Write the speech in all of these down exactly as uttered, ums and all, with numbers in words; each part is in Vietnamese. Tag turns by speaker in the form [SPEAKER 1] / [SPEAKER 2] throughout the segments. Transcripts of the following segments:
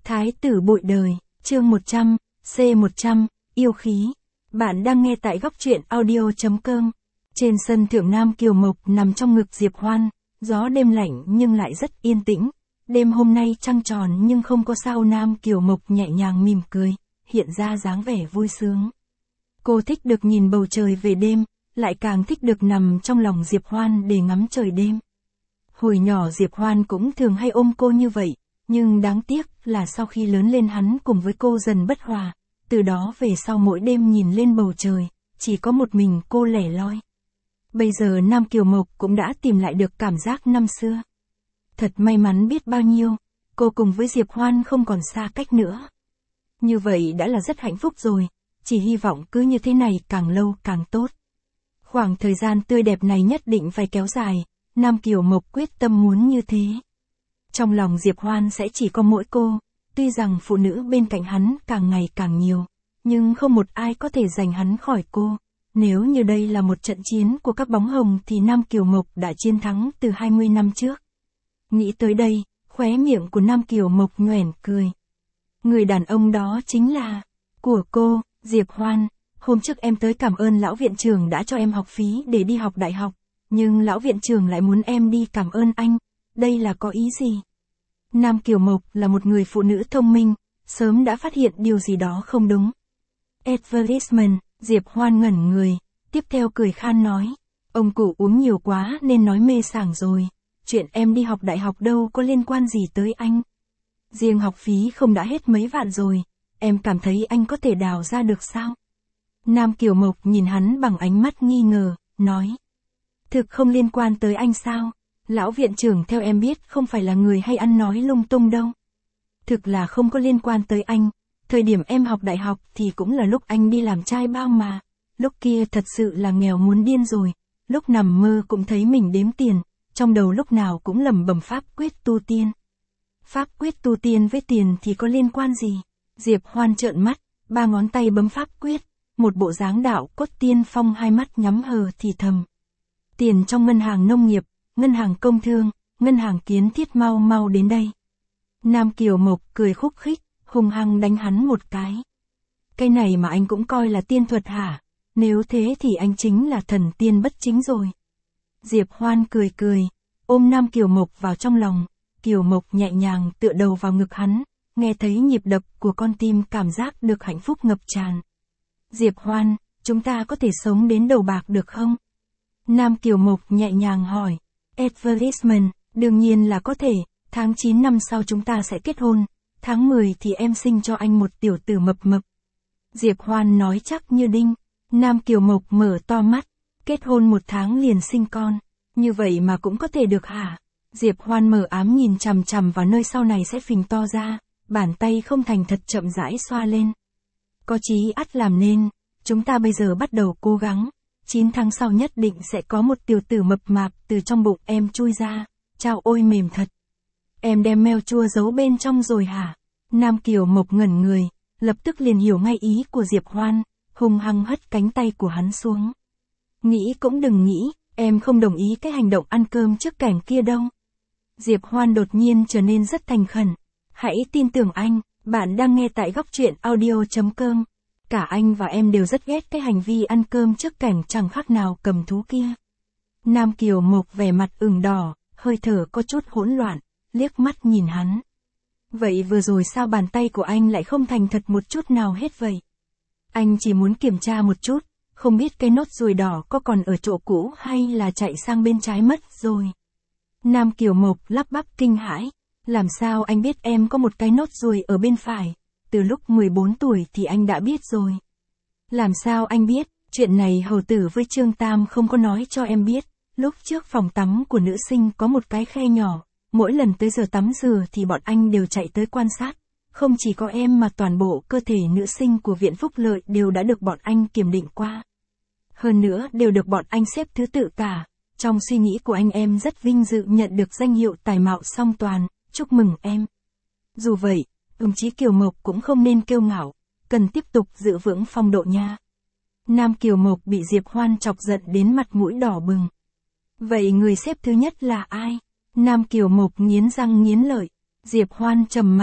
[SPEAKER 1] Thái tử bội đời, chương một trăm, C một trăm, yêu khí. Bạn đang nghe tại góc truyện audio chấm com. Trên sân thượng Nam Kiều Mộc nằm trong ngực Diệp Hoan, gió đêm lạnh nhưng lại rất yên tĩnh. Đêm hôm nay trăng tròn nhưng không có sao. Nam Kiều Mộc nhẹ nhàng mỉm cười, hiện ra dáng vẻ vui sướng. Cô thích được nhìn bầu trời về đêm, lại càng thích được nằm trong lòng Diệp Hoan để ngắm trời đêm. Hồi nhỏ Diệp Hoan cũng thường hay ôm cô như vậy, nhưng đáng tiếc là sau khi lớn lên hắn cùng với cô dần bất hòa, từ đó về sau mỗi đêm nhìn lên bầu trời, chỉ có một mình cô lẻ loi. Bây giờ Nam Kiều Mộc cũng đã tìm lại được cảm giác năm xưa. Thật may mắn biết bao nhiêu, cô cùng với Diệp Hoan không còn xa cách nữa. Như vậy đã là rất hạnh phúc rồi, chỉ hy vọng cứ như thế này càng lâu càng tốt. Khoảng thời gian tươi đẹp này nhất định phải kéo dài, Nam Kiều Mộc quyết tâm muốn như thế. Trong lòng Diệp Hoan sẽ chỉ có mỗi cô, tuy rằng phụ nữ bên cạnh hắn càng ngày càng nhiều, nhưng không một ai có thể giành hắn khỏi cô. Nếu như đây là một trận chiến của các bóng hồng thì Nam Kiều Mộc đã chiến thắng từ hai mươi năm trước. Nghĩ tới đây, khóe miệng của Nam Kiều Mộc nhoẻn cười. Người đàn ông đó chính là của cô, Diệp Hoan. Hôm trước em tới cảm ơn lão viện trưởng đã cho em học phí để đi học đại học, nhưng lão viện trưởng lại muốn em đi cảm ơn anh. Đây là có ý gì? Nam Kiều Mộc là một người phụ nữ thông minh, sớm đã phát hiện điều gì đó không đúng. Advertisement, Diệp Hoan ngẩn người, tiếp theo cười khan nói. Ông cụ uống nhiều quá nên nói mê sảng rồi, chuyện em đi học đại học đâu có liên quan gì tới anh. Riêng học phí không đã hết mấy vạn rồi, em cảm thấy anh có thể đào ra được sao? Nam Kiều Mộc nhìn hắn bằng ánh mắt nghi ngờ, nói. Thực không liên quan tới anh sao? Lão viện trưởng theo em biết không phải là người hay ăn nói lung tung đâu. Thực là không có liên quan tới anh, thời điểm em học đại học thì cũng là lúc anh đi làm trai bao mà. Lúc kia thật sự là nghèo muốn điên rồi, lúc nằm mơ cũng thấy mình đếm tiền, trong đầu lúc nào cũng lẩm bẩm pháp quyết tu tiên. Pháp quyết tu tiên với tiền thì có liên quan gì? Diệp Hoan trợn mắt, ba ngón tay bấm pháp quyết, một bộ dáng đạo cốt tiên phong, hai mắt nhắm hờ thì thầm. Tiền trong ngân hàng nông nghiệp, ngân hàng công thương, ngân hàng kiến thiết, mau mau đến đây. Nam Kiều Mộc cười khúc khích, hung hăng đánh hắn một cái. Cái này mà anh cũng coi là tiên thuật hả? Nếu thế thì anh chính là thần tiên bất chính rồi. Diệp Hoan cười cười, ôm Nam Kiều Mộc vào trong lòng. Kiều Mộc nhẹ nhàng tựa đầu vào ngực hắn, nghe thấy nhịp đập của con tim, cảm giác được hạnh phúc ngập tràn. Diệp Hoan, chúng ta có thể sống đến đầu bạc được không? Nam Kiều Mộc nhẹ nhàng hỏi. Advertisement, đương nhiên là có thể, tháng chín năm sau chúng ta sẽ kết hôn, tháng mười thì em sinh cho anh một tiểu tử mập mập. Diệp Hoan nói chắc như đinh. Nam Kiều Mộc mở to mắt, kết hôn một tháng liền sinh con, như vậy mà cũng có thể được hả? Diệp Hoan mở ám nhìn chằm chằm vào nơi sau này sẽ phình to ra, bàn tay không thành thật chậm rãi xoa lên. Có chí ắt làm nên, chúng ta bây giờ bắt đầu cố gắng. chín tháng sau nhất định sẽ có một tiểu tử mập mạp từ trong bụng em chui ra, chao ôi mềm thật. Em đem meo chua giấu bên trong rồi hả? Nam Kiều Mộc ngẩn người, lập tức liền hiểu ngay ý của Diệp Hoan, hung hăng hất cánh tay của hắn xuống. Nghĩ cũng đừng nghĩ, em không đồng ý cái hành động ăn cơm trước cảnh kia đâu. Diệp Hoan đột nhiên trở nên rất thành khẩn. Hãy tin tưởng anh, bạn đang nghe tại góc truyện audio chấm com. Cả anh và em đều rất ghét cái hành vi ăn cơm trước cảnh chẳng khác nào cầm thú kia. Nam Kiều Mộc vẻ mặt ửng đỏ, hơi thở có chút hỗn loạn, liếc mắt nhìn hắn. Vậy vừa rồi sao bàn tay của anh lại không thành thật một chút nào hết vậy? Anh chỉ muốn kiểm tra một chút, không biết cái nốt ruồi đỏ có còn ở chỗ cũ hay là chạy sang bên trái mất rồi. Nam Kiều Mộc lắp bắp kinh hãi. Làm sao anh biết em có một cái nốt ruồi ở bên phải? Từ lúc mười bốn tuổi thì anh đã biết rồi. Làm sao anh biết? Chuyện này hầu tử với Trương Tam không có nói cho em biết. Lúc trước phòng tắm của nữ sinh có một cái khe nhỏ, mỗi lần tới giờ tắm rửa thì bọn anh đều chạy tới quan sát. Không chỉ có em mà toàn bộ cơ thể nữ sinh của Viện Phúc Lợi đều đã được bọn anh kiểm định qua. Hơn nữa đều được bọn anh xếp thứ tự cả. Trong suy nghĩ của anh em rất vinh dự nhận được danh hiệu tài mạo song toàn, chúc mừng em. Dù vậy, đồng chí Kiều Mộc cũng không nên kiêu ngạo, cần tiếp tục giữ vững phong độ nha. Nam Kiều Mộc bị Diệp Hoan chọc giận đến mặt mũi đỏ bừng. Vậy người xếp thứ nhất là ai? Nam Kiều Mộc nghiến răng nghiến lợi. Diệp Hoan trầm mặt,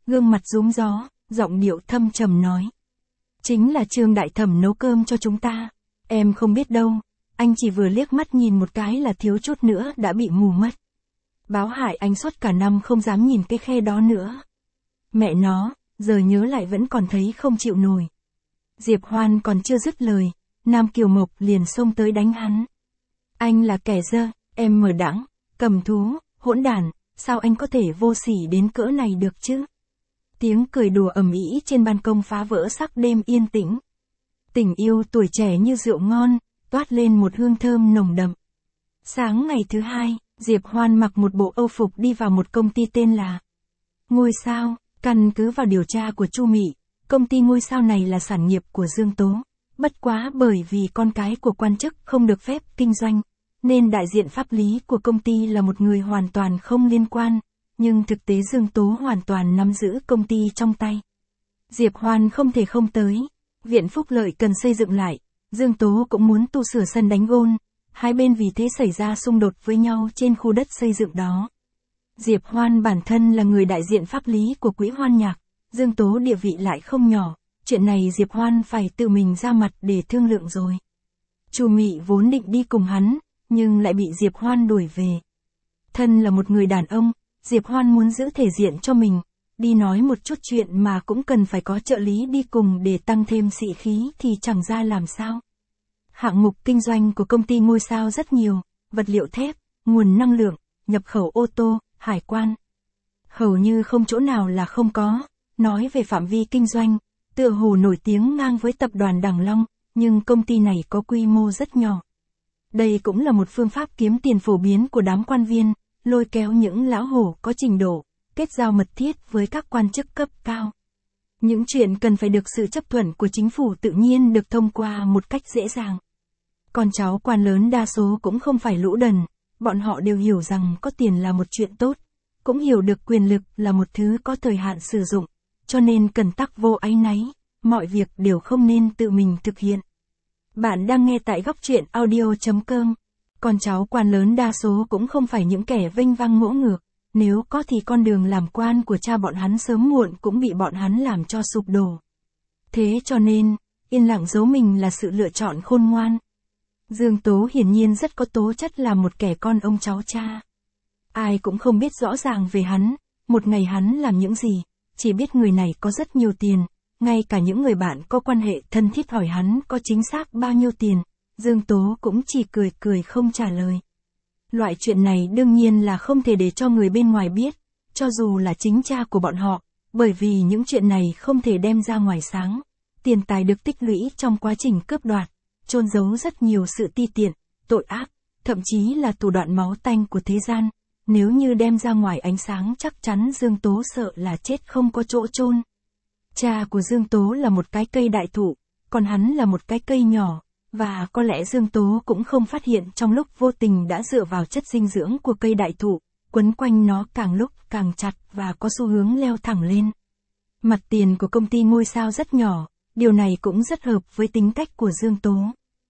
[SPEAKER 1] gương mặt rúm gió, giọng điệu thâm trầm nói. Chính là Trương đại thẩm nấu cơm cho chúng ta. Em không biết đâu, anh chỉ vừa liếc mắt nhìn một cái là thiếu chút nữa đã bị mù mất. Báo hại anh suốt cả năm không dám nhìn cái khe đó nữa. Mẹ nó, giờ nhớ lại vẫn còn thấy không chịu nổi. Diệp Hoan còn chưa dứt lời, Nam Kiều Mộc liền xông tới đánh hắn. Anh là kẻ dơ, em mờ đãng, cầm thú, hỗn đản, sao anh có thể vô sỉ đến cỡ này được chứ? Tiếng cười đùa ầm ĩ trên ban công phá vỡ sắc đêm yên tĩnh. Tình yêu tuổi trẻ như rượu ngon, toát lên một hương thơm nồng đậm. Sáng ngày thứ hai, Diệp Hoan mặc một bộ âu phục đi vào một công ty tên là Ngôi Sao. Căn cứ vào điều tra của Chu Mị, công ty Ngôi Sao này là sản nghiệp của Dương Tố. Bất quá bởi vì con cái của quan chức không được phép kinh doanh, nên đại diện pháp lý của công ty là một người hoàn toàn không liên quan, nhưng thực tế Dương Tố hoàn toàn nắm giữ công ty trong tay. Diệp Hoan không thể không tới. Viện Phúc Lợi cần xây dựng lại, Dương Tố cũng muốn tu sửa sân đánh gôn, hai bên vì thế xảy ra xung đột với nhau trên khu đất xây dựng đó. Diệp Hoan bản thân là người đại diện pháp lý của Quỹ Hoan Nhạc, Dương Tố địa vị lại không nhỏ, chuyện này Diệp Hoan phải tự mình ra mặt để thương lượng rồi. Chu Mị vốn định đi cùng hắn, nhưng lại bị Diệp Hoan đuổi về. Thân là một người đàn ông, Diệp Hoan muốn giữ thể diện cho mình, đi nói một chút chuyện mà cũng cần phải có trợ lý đi cùng để tăng thêm sĩ khí thì chẳng ra làm sao. Hạng mục kinh doanh của công ty Ngôi Sao rất nhiều, vật liệu thép, nguồn năng lượng, nhập khẩu ô tô, hải quan. Hầu như không chỗ nào là không có. Nói về phạm vi kinh doanh, tựa hồ nổi tiếng ngang với tập đoàn Đằng Long, nhưng công ty này có quy mô rất nhỏ. Đây cũng là một phương pháp kiếm tiền phổ biến của đám quan viên, lôi kéo những lão hổ có trình độ, kết giao mật thiết với các quan chức cấp cao. Những chuyện cần phải được sự chấp thuận của chính phủ tự nhiên được thông qua một cách dễ dàng. Con cháu quan lớn đa số cũng không phải lũ đần, bọn họ đều hiểu rằng có tiền là một chuyện tốt, cũng hiểu được quyền lực là một thứ có thời hạn sử dụng, cho nên cần tắc vô áy náy, mọi việc đều không nên tự mình thực hiện. Bạn đang nghe tại góc truyện audio chấm com. Con cháu quan lớn đa số cũng không phải những kẻ vênh vang ngỗ ngược, nếu có thì con đường làm quan của cha bọn hắn sớm muộn cũng bị bọn hắn làm cho sụp đổ. Thế cho nên, yên lặng giấu mình là sự lựa chọn khôn ngoan. Dương Tố hiển nhiên rất có tố chất là một kẻ con ông cháu cha. Ai cũng không biết rõ ràng về hắn, một ngày hắn làm những gì, chỉ biết người này có rất nhiều tiền, ngay cả những người bạn có quan hệ thân thiết hỏi hắn có chính xác bao nhiêu tiền, Dương Tố cũng chỉ cười cười không trả lời. Loại chuyện này đương nhiên là không thể để cho người bên ngoài biết, cho dù là chính cha của bọn họ, bởi vì những chuyện này không thể đem ra ngoài sáng. Tiền tài được tích lũy trong quá trình cướp đoạt, chôn giấu rất nhiều sự ti tiện, tội ác, thậm chí là thủ đoạn máu tanh của thế gian. Nếu như đem ra ngoài ánh sáng chắc chắn Dương Tố sợ là chết không có chỗ chôn. Cha của Dương Tố là một cái cây đại thụ, còn hắn là một cái cây nhỏ, và có lẽ Dương Tố cũng không phát hiện trong lúc vô tình đã dựa vào chất dinh dưỡng của cây đại thụ, quấn quanh nó càng lúc càng chặt và có xu hướng leo thẳng lên. Mặt tiền của công ty Ngôi Sao rất nhỏ, điều này cũng rất hợp với tính cách của Dương Tố.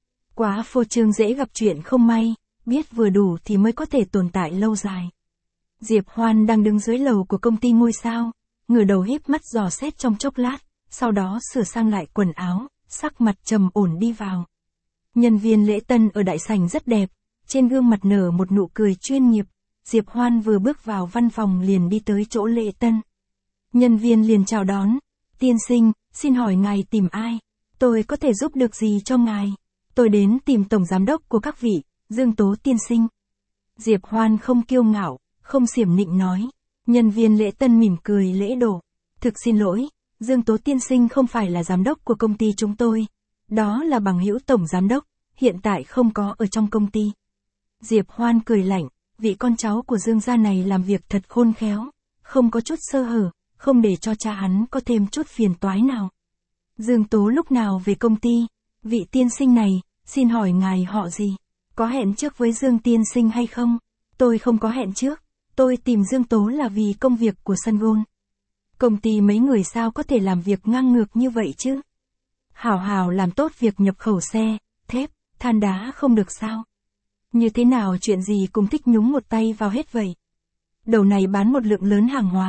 [SPEAKER 1] Quá phô trương dễ gặp chuyện không may, biết vừa đủ thì mới có thể tồn tại lâu dài. Diệp Hoan đang đứng dưới lầu của công ty Ngôi Sao, ngửa đầu híp mắt dò xét trong chốc lát, sau đó sửa sang lại quần áo, sắc mặt trầm ổn đi vào. Nhân viên lễ tân ở đại sảnh rất đẹp, trên gương mặt nở một nụ cười chuyên nghiệp. Diệp Hoan vừa bước vào văn phòng liền đi tới chỗ lễ tân. Nhân viên liền chào đón, tiên sinh, xin hỏi ngài tìm ai? Tôi có thể giúp được gì cho ngài? Tôi đến tìm tổng giám đốc của các vị, Dương Tố tiên sinh. Diệp Hoan không kiêu ngạo, không xiểm nịnh nói. Nhân viên lễ tân mỉm cười lễ độ. Thực xin lỗi, Dương Tố tiên sinh không phải là giám đốc của công ty chúng tôi. Đó là bằng hữu tổng giám đốc, hiện tại không có ở trong công ty. Diệp Hoan cười lạnh, vị con cháu của Dương gia này làm việc thật khôn khéo, không có chút sơ hở, không để cho cha hắn có thêm chút phiền toái nào. Dương Tố lúc nào về công ty? Vị tiên sinh này, xin hỏi ngài họ gì? Có hẹn trước với Dương tiên sinh hay không? Tôi không có hẹn trước, tôi tìm Dương Tố là vì công việc của sân gôn. Công ty mấy người sao có thể làm việc ngang ngược như vậy chứ? Hảo hảo làm tốt việc nhập khẩu xe, thép, than đá không được sao? Như thế nào chuyện gì cũng thích nhúng một tay vào hết vậy? Đầu này bán một lượng lớn hàng hóa,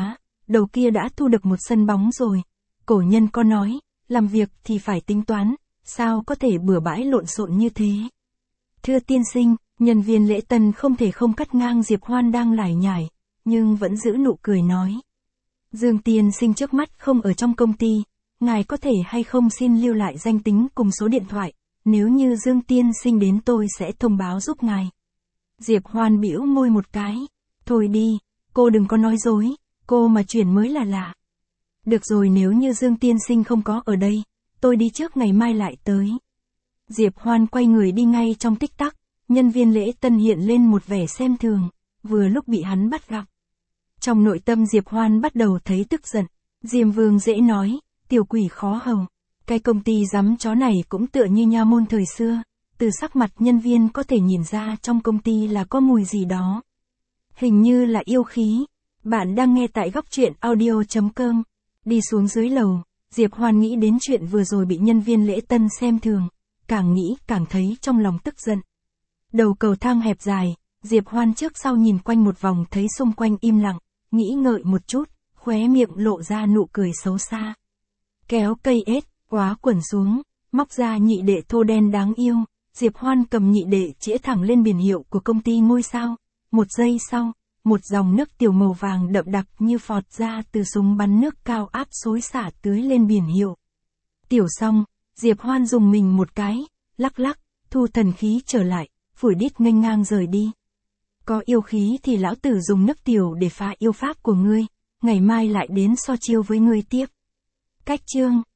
[SPEAKER 1] đầu kia đã thu được một sân bóng rồi. Cổ nhân có nói, làm việc thì phải tính toán, sao có thể bừa bãi lộn xộn như thế. Thưa tiên sinh, nhân viên lễ tân không thể không cắt ngang Diệp Hoan đang lải nhải, nhưng vẫn giữ nụ cười nói. Dương tiên sinh trước mắt không ở trong công ty, ngài có thể hay không xin lưu lại danh tính cùng số điện thoại, nếu như Dương tiên sinh đến tôi sẽ thông báo giúp ngài. Diệp Hoan bĩu môi một cái, thôi đi, cô đừng có nói dối, cô mà chuyển mới là lạ. Được rồi, nếu như Dương tiên sinh không có ở đây, tôi đi trước, ngày mai lại tới. Diệp Hoan quay người đi ngay trong tích tắc, nhân viên lễ tân hiện lên một vẻ xem thường, vừa lúc bị hắn bắt gặp. Trong nội tâm Diệp Hoan bắt đầu thấy tức giận, Diêm Vương dễ nói, tiểu quỷ khó hầu. Cái công ty giắm chó này cũng tựa như nha môn thời xưa, từ sắc mặt nhân viên có thể nhìn ra trong công ty là có mùi gì đó. Hình như là yêu khí. Bạn đang nghe tại góc truyện audio chấm com. Đi xuống dưới lầu, Diệp Hoan nghĩ đến chuyện vừa rồi bị nhân viên lễ tân xem thường, càng nghĩ càng thấy trong lòng tức giận. Đầu cầu thang hẹp dài, Diệp Hoan trước sau nhìn quanh một vòng thấy xung quanh im lặng, nghĩ ngợi một chút, khóe miệng lộ ra nụ cười xấu xa. Kéo cây ếch, khóa quần xuống, móc ra nhị đệ thô đen đáng yêu, Diệp Hoan cầm nhị đệ chĩa thẳng lên biển hiệu của công ty ngôi sao. Một giây sau, một dòng nước tiểu màu vàng đậm đặc như phọt ra từ súng bắn nước cao áp xối xả tưới lên biển hiệu. Tiểu xong, Diệp Hoan dùng mình một cái, lắc lắc, thu thần khí trở lại, phủi đít nghênh ngang rời đi. Có yêu khí thì lão tử dùng nước tiểu để phá yêu pháp của ngươi, ngày mai lại đến so chiêu với ngươi tiếp. Cách chương